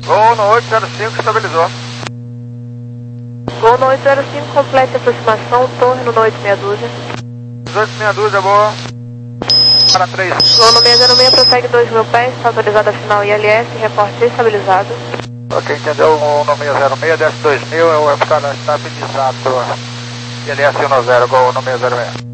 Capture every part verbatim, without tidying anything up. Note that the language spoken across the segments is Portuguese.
Gol no oito zero cinco, estabilizou. Gol no oito zero cinco, complete a aproximação, torre no oito meia dúzia. dezoito meia dúzia, boa. Para três. Gol no seis zero seis, prossegue dois mil pés, está autorizado a final I L S, reporte estabilizado. Ok, entendeu? O no seis zero seis, desce dois mil, vai ficar estabilizado. I L S um zero, gol no seis zero seis.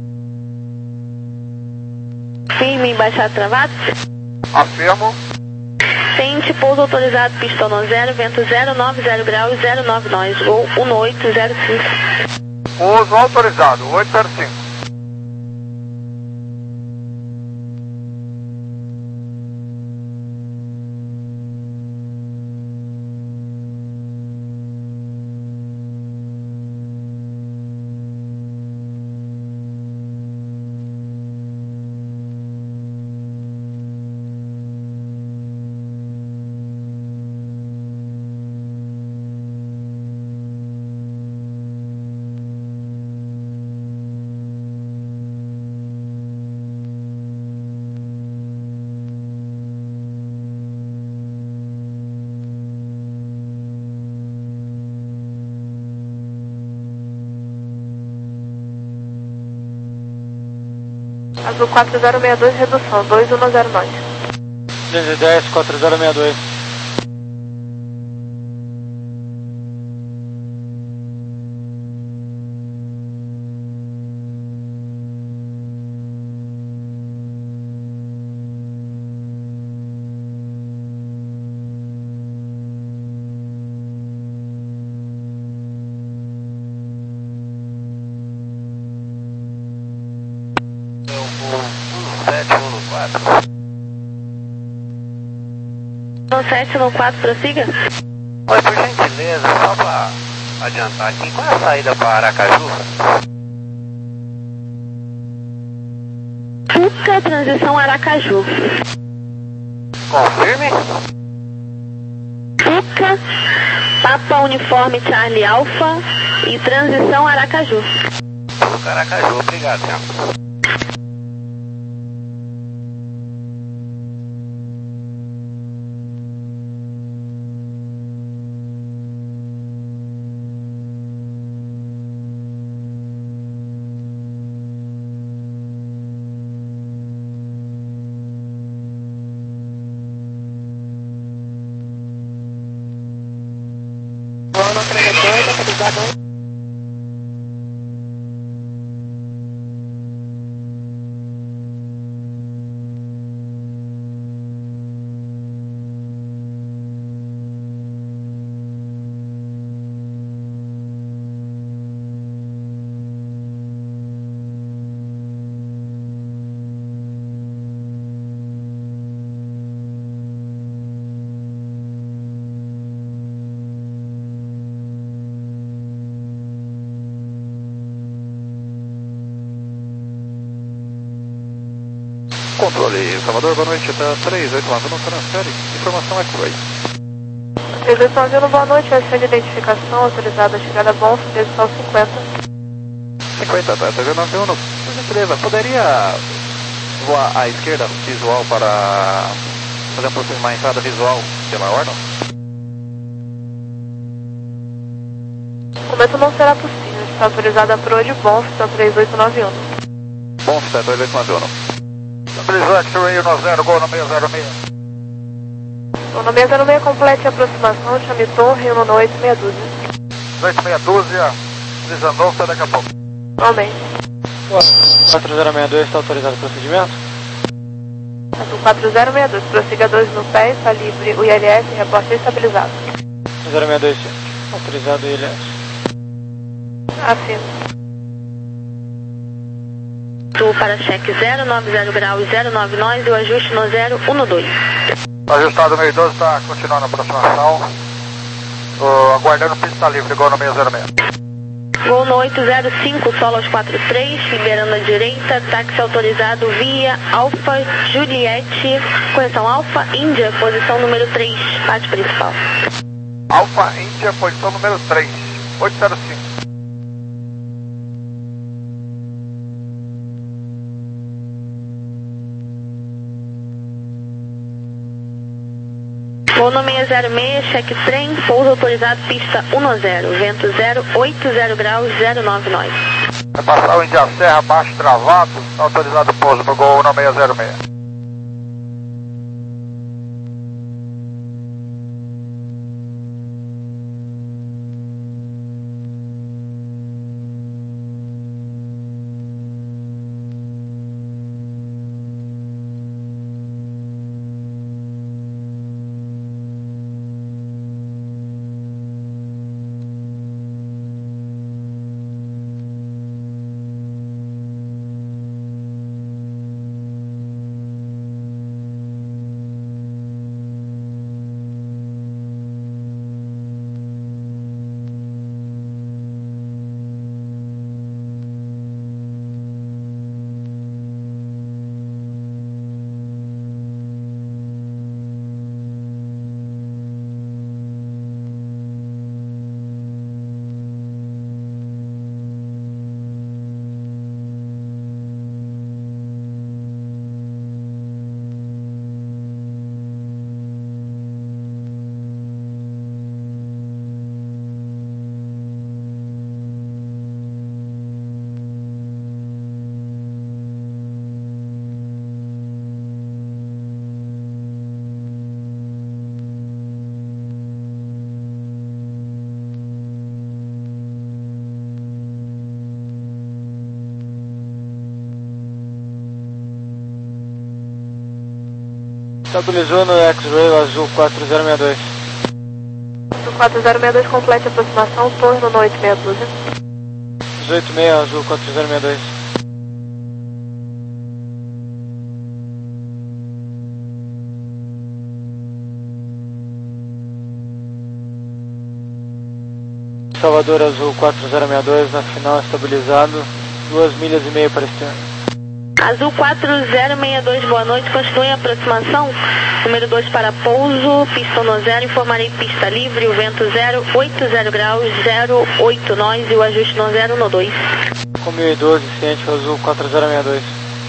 Firme, embaixado travado. Afirmo. Tente pouso autorizado, pistão no zero, vento zero, nove zero graus, zero nove nós, gol um oito zero cinco. Pouso autorizado, oito zero cinco. Azul quatro zero seis dois, redução, dois um zero nós. duzentos e dez, quatro zero seis dois. sete um quatro, prossiga. Oi, por gentileza, só para adiantar aqui, qual é a saída para Aracaju? Fuca, transição Aracaju. Confirme. Fuca, Papa Uniforme Charlie Alpha e transição Aracaju. Fuca, Aracaju, obrigado, senhor. Controle, Salvador, boa noite, tá três oito nove, não transfere, informação é Croy. três oito nove, boa noite, essa é de identificação, autorizada a chegada bom, posição cinquenta. cinquenta, tá, três nove um, por gentileza, poderia voar à esquerda, visual, para fazer uma entrada visual pela ordem? O momento não será possível, está autorizada a proa de bom, está três oito nove um. Bom, está três oito nove um. Estabilizou, X-Ray um zero, gol no seis zero seis. Gol no seis zero seis, complete a aproximação, chame torre, no oito meia dúzia. oito meia dúzia, desandou, sai daqui a pouco. Realmente. quatro zero seis dois, está autorizado o procedimento? Azul quatro zero seis dois, prossiga dois mil pés, está livre o I L S, reporte estabilizado. zero seis dois, autorizado o I L S. Afirmo. Para cheque zero nove zero graus, zero nove nós e o ajuste no zero um dois. Ajustado meio doze, está continuando a aproximação. Uh, aguardando pista livre, gol no seis zero seis. Gol no oito zero cinco, solo aos quatro três, liberando à direita, táxi autorizado via Alfa Juliette, correção Alfa Índia, posição número três, parte principal. Alfa Índia, posição número três, oito zero cinco. Gol Voo no seis zero seis, cheque trem, pouso autorizado, pista um zero, vento zero, oito zero graus, zero nove nós. Vai passar o Índia Serra, baixo travado, autorizado pouso para o Gol no seis zero seis. Estabilizou no X-Ray Azul quatro zero seis dois. Azul quatro zero seis dois, complete a aproximação, torno no oito meia dúzia. dezoito seis, Azul quatro zero seis dois. Salvador Azul quatro zero seis dois, na final estabilizado, duas milhas e meia para externo. Azul quatro zero seis dois, boa noite, continue a aproximação, número dois para pouso, pista um zero, informarei pista livre, o vento zero, oito zero graus, zero oito nós e o ajuste no zero no dois. Com mil e doze, ciente Azul quatro zero seis dois.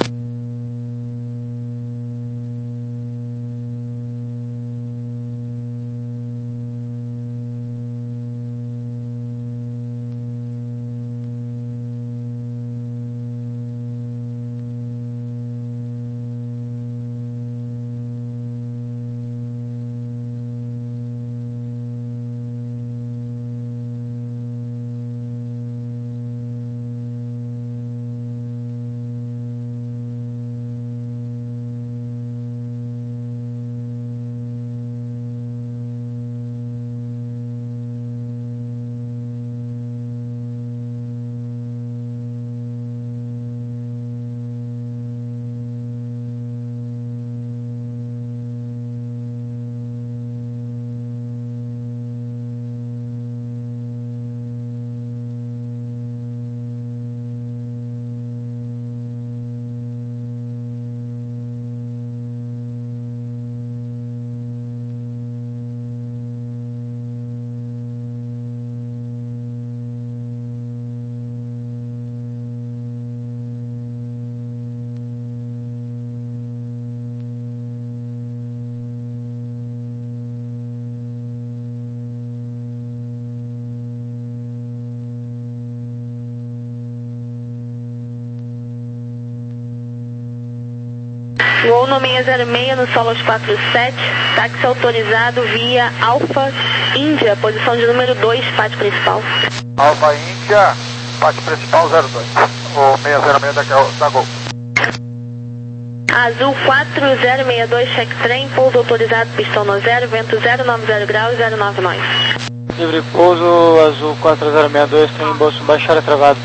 Voo no seis zero seis, no Solos quatro sete, táxi autorizado via Alfa Índia, posição de número dois, pátio principal. Alfa Índia, pátio principal zero dois, o seis zero seis da, da Gol. Azul quatro zero seis dois, cheque trem, pouso autorizado, pistão no zero, vento zero nove zero graus, zero nove nós. Livre pouso, Azul quatro zero seis dois, tem embolso baixo, área travado.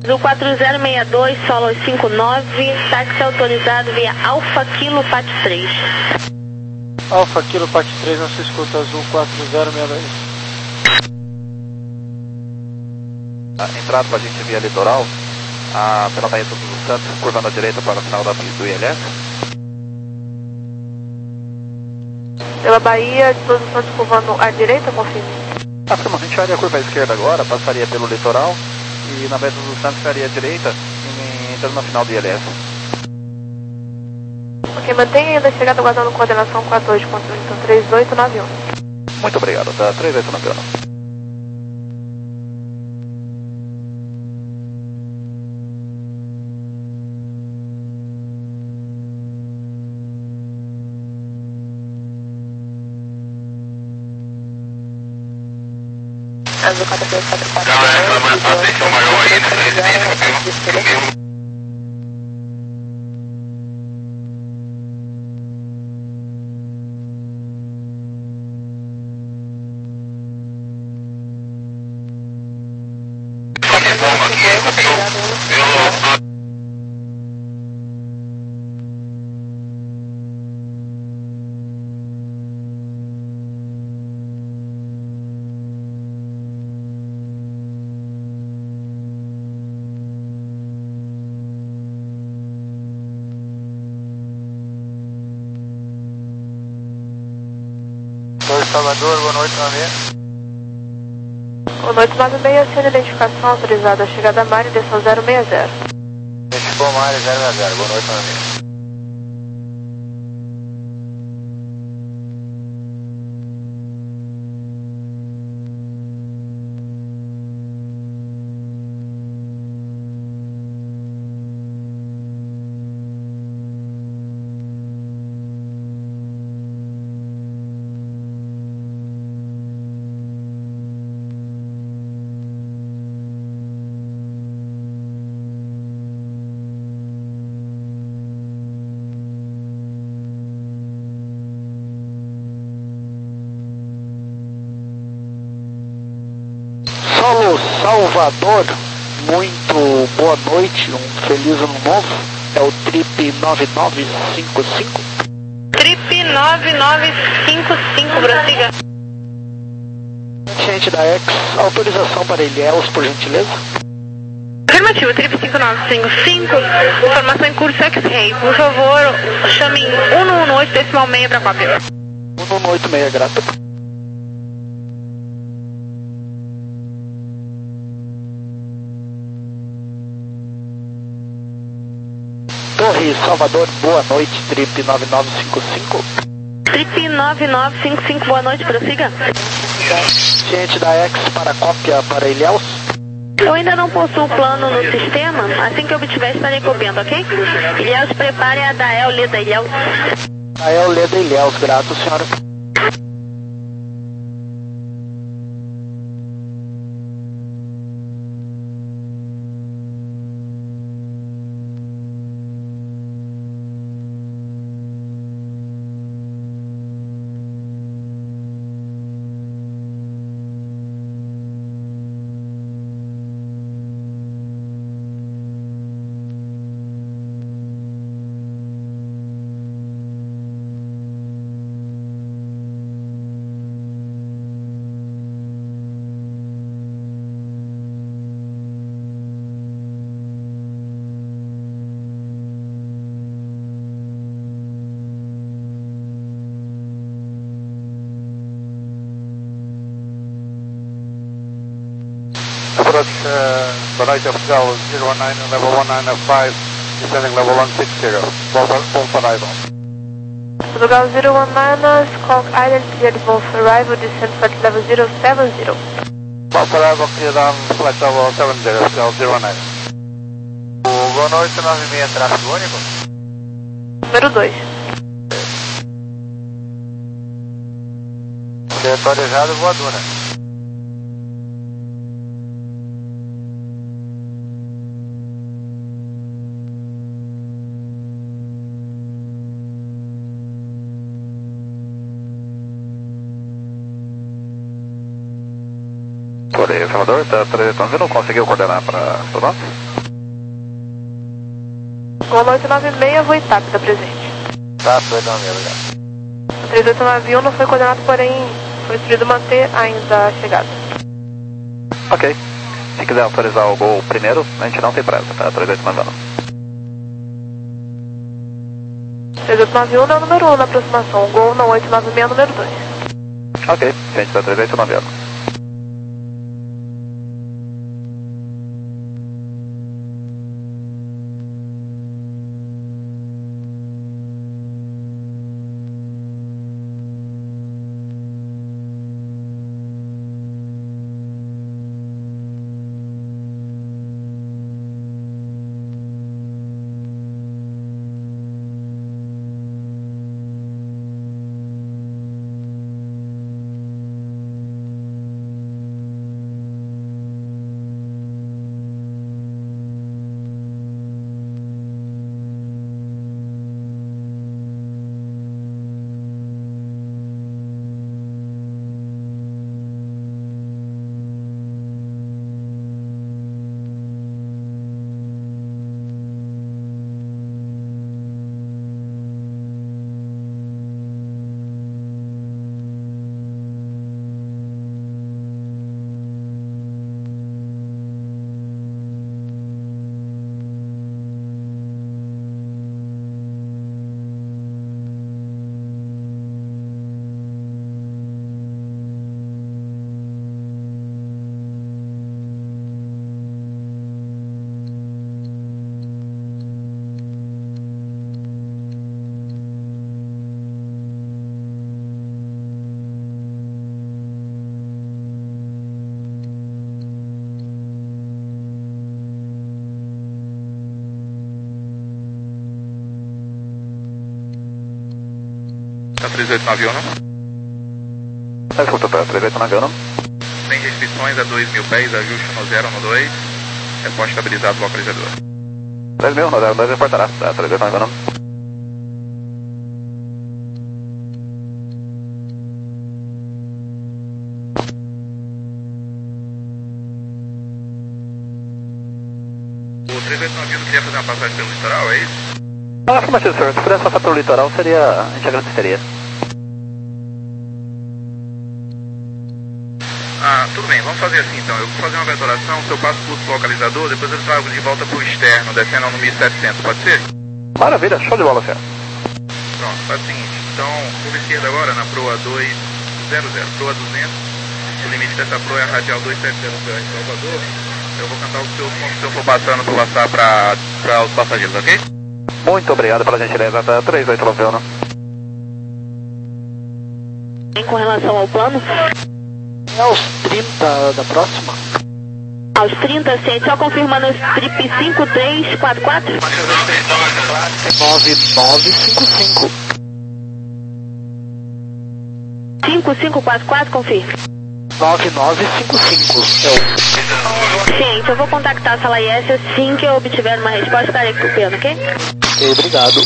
Do quatro zero seis dois, solo cinco nove, táxi autorizado via Alfa Kilo Pat três. Alfa Kilo Pat três, não se escuta, azul quatro zero seis dois. A entrada pra gente via litoral, a, pela Bahia dos Santos, curvando à direita para o final da, do I L S. Pela Bahia de Todos os Santos, curvando à direita, confirme. A a gente faria a curva à esquerda agora, passaria pelo litoral e na Bahia dos Santos faria à direita, e entrando no final do I L S. Ok, mantenha ainda a chegada aguardando coordenação quatro oito, então três oito nove um. Muito obrigado, tá? três oito nove um. Azul quatro dois quatro quatro. Salvador, boa noite, nove seis. Boa noite, nove seis, sendo identificação autorizada, chegada a Mari, direção zero seis zero. Identificou Mari zero seis zero, boa noite, nove seis. Solo Salvador, muito boa noite, um feliz ano novo, é o Trip nove nove cinco cinco. Trip nove nove cinco cinco, prossiga. Gente da X, autorização para Ilhéus, por gentileza. Afirmativo, Trip cinco nove cinco cinco, informação em curso X-Ray, por favor, chame um um oito decimal meio para cópia. um um oito seis, grato. Torre Salvador, boa noite, Trip nove nove cinco cinco. Trip nove nove cinco cinco, boa noite, prossiga. Gente da X para cópia para Ilhéus. Eu ainda não possuo o plano no sistema, assim que eu obtiver estarei copiando, ok? Ilhéus, prepare a Dael Leda Ilhéus. Dael Leda Ilhéus, grato, senhora. Approach, uh, Balai Oficial zero one nine, level one nine five, descending level one six zero, both arrival. Lugar zero one nine, Squawk Island, cleared both arrival, descent flight level zero seven zero. Both arrival cleared on flight level seven zero, Oficial zero one nine. Boa noite, nove seis, tráfego único. Número dois. Diretório errado, voadora. Por aí, Salvador, tá, tá, não conseguiu coordenar para o nosso? Gol oito nove seis, vou Itap, está presente. Tá, três oito nove seis, obrigado. três oito nove um não foi coordenado, porém foi instruído manter ainda a chegada. Ok. Se quiser autorizar o gol primeiro, a gente não tem pressa, tá? três oito nove um. três oito nove um é o número um na aproximação, o gol não oito nove seis é o número dois. Ok, gente da três oito nove um. Tá três oito nove um, não? Tá, escuta, tá, três oito nove um. Sem restrições a dois mil pés, ajuste no zero no dois. Repórter estabilizado localizador. dois mil, no zero dois reportará, tá, três oito nove um. O três oito nove um queria fazer uma passagem pelo litoral, é isso? Ah, afirmativo, senhor. Se pudesse passar pelo litoral, seria... a gente agradeceria. Ah, tudo bem, vamos fazer assim então. Eu vou fazer uma vetoração, se eu passo por localizador, depois eu trago de volta pro externo, descendo no mil e setecentos, pode ser? Maravilha, show de bola, senhor. Pronto, faz o seguinte. Então, curva esquerda agora na proa dois zero zero, proa duzentos. O limite dessa proa é a radial dois sete zero zero em Salvador. Eu vou cantar o seu som se eu for passando para passar para os passageiros, ok? Muito obrigado pela gentileza, tá, três oito nove um. Com relação ao plano? É aos trinta da próxima. Aos trinta, sim, só confirmando os trip cinco três quatro quatro? nove nove cinco cinco. cinco cinco quatro quatro, confirme. nove nove cinco cinco. Gente, eu vou contactar a sala I S assim que eu obtiver uma resposta, estarei copiando, ok? Ok, obrigado.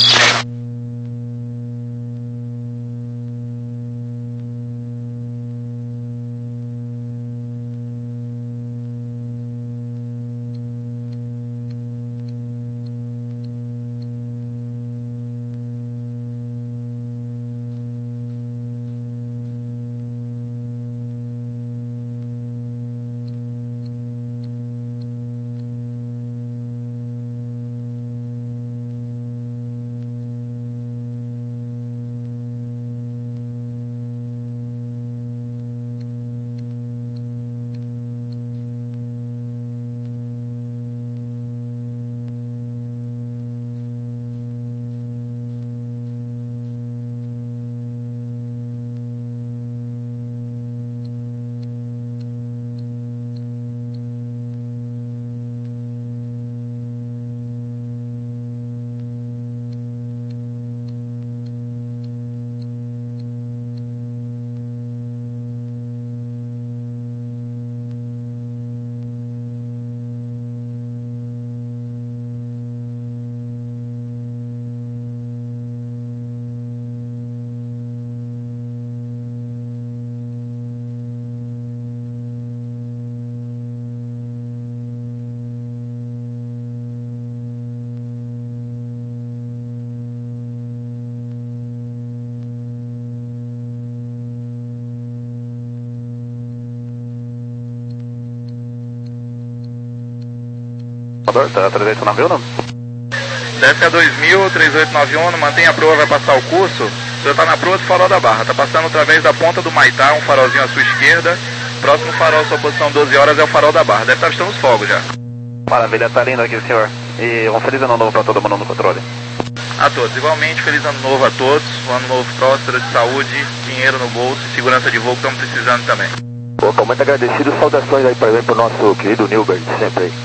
Salvador, tá três oito nove um. Desce a dois mil, três oito nove um, mantém a proa, vai passar o curso. Você está na proa do farol da Barra, está passando através da ponta do Maitá, um farolzinho à sua esquerda. Próximo farol, sua posição doze horas, é o farol da Barra. Deve estar avistando os fogos já. Maravilha, tá lindo aqui, senhor. E um feliz ano novo para todo mundo no controle. A todos, igualmente, feliz ano novo a todos. Um ano novo próspero, de saúde, dinheiro no bolso e segurança de voo que estamos precisando também. Opa, muito agradecido. Saudações aí para o nosso querido Nilbert, sempre aí.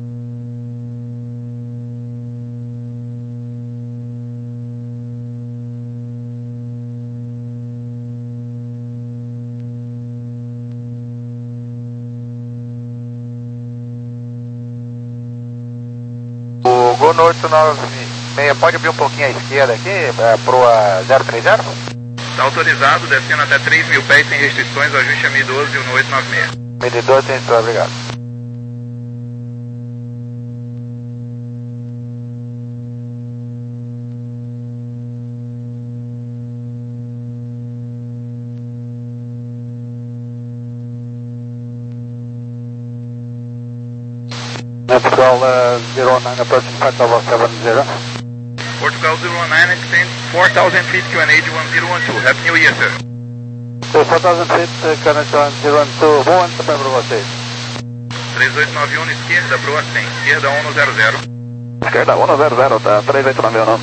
O Gol no oito nove seis, pode abrir um pouquinho à esquerda aqui, é, proa zero três zero? Está autorizado, descendo até três mil pés sem restrições, o ajuste é mil e doze no oito nove seis. mil e doze, então, obrigado. Portugal uh, zero nine, approaching five thousand seven zero. Portugal zero nine, extend four thousand feet Q N H one zero one two. Happy New Year, sir. So four thousand feet, uh, current one zero one two, bom ano também para vocês. três oito nove um, esquerda, proa cem, esquerda um zero zero. Esquerda um zero zero, tá três oito nove um.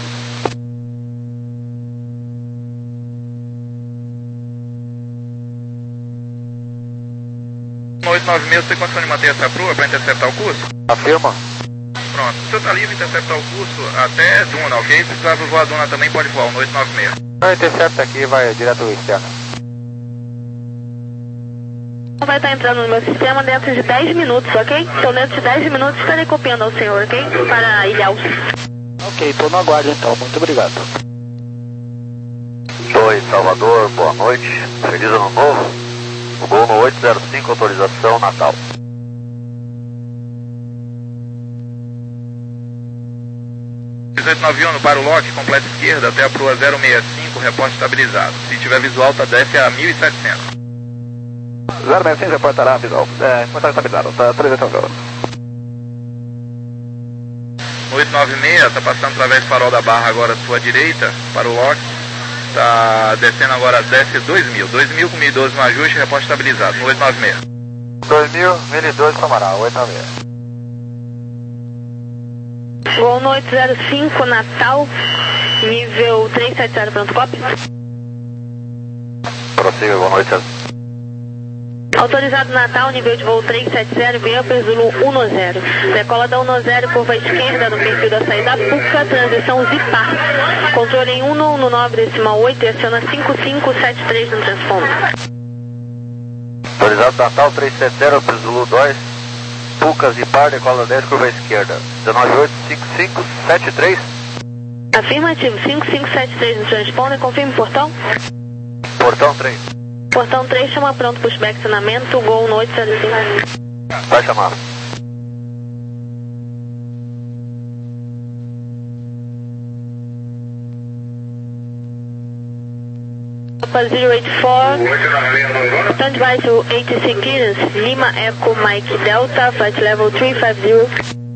No oito nove seis, você tem condição de manter essa proa para interceptar o curso? Afirma. Pronto, o senhor está livre de interceptar o curso até Duna, ok? Se precisar voar a Duna também pode voar, no oito nove seis. Não, intercepta aqui, vai direto externo. Vai estar entrando no meu sistema dentro de dez minutos, ok? Então dentro de dez minutos estarei copiando ao senhor, ok? Para Ilhaus. Ok, estou no aguardo então, muito obrigado. Oi, Salvador, boa noite, feliz ano novo. O Gol no oito zero cinco, autorização Natal. três oito nove um, para o lock, completa esquerda até a proa zero seis cinco, reporte estabilizado. Se tiver visual, tá desce a mil e setecentos. zero seis cinco, reportará visual. É, reportar estabilizado, tá três oito nove um. No oito nove seis, tá passando através do farol da Barra agora à sua direita, para o lock. Tá descendo agora, desce dois mil. dois mil com mil e doze no ajuste, reporte estabilizado, no oito nove seis. dois mil, mil e doze, Samaral, oito nove seis. Gol no oito zero cinco, Natal, nível três sete zero, pronto, copy. Prossiga, boa noite. Autorizado Natal, nível de voo três sete zero, Vieper Zulu um zero. Decola da um zero, curva esquerda no perfil da saída Puca, transição Zipar. Controle em um no nove decimal oito e aciona cinco cinco sete três no transponder. Autorizado Natal três sete zero, Zulu dois. Puca, Zipar, decola dez, curva esquerda. dezenove oito cinco cinco sete três. Afirmativo, cinco cinco sete três no transponder, confirme portão. Portão três. Portão três, chama pronto, pushback acionamento, Gol no oito zero cinco. Vai chamar. Papa zero eight four, stand by to A T C clearance, Lima Echo Mike Delta, flight level three five zero.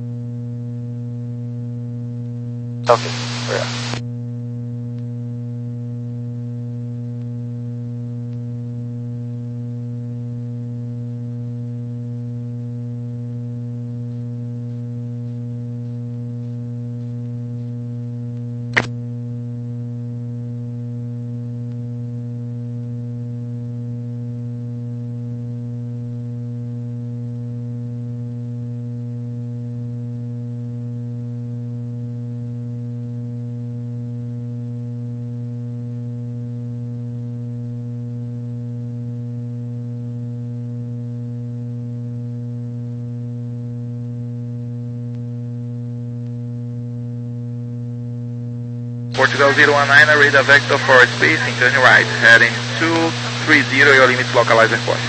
Ok, obrigado. Portugal zero one nine, radar vector for spacing, turn right, heading two three zero, your limits localizer course.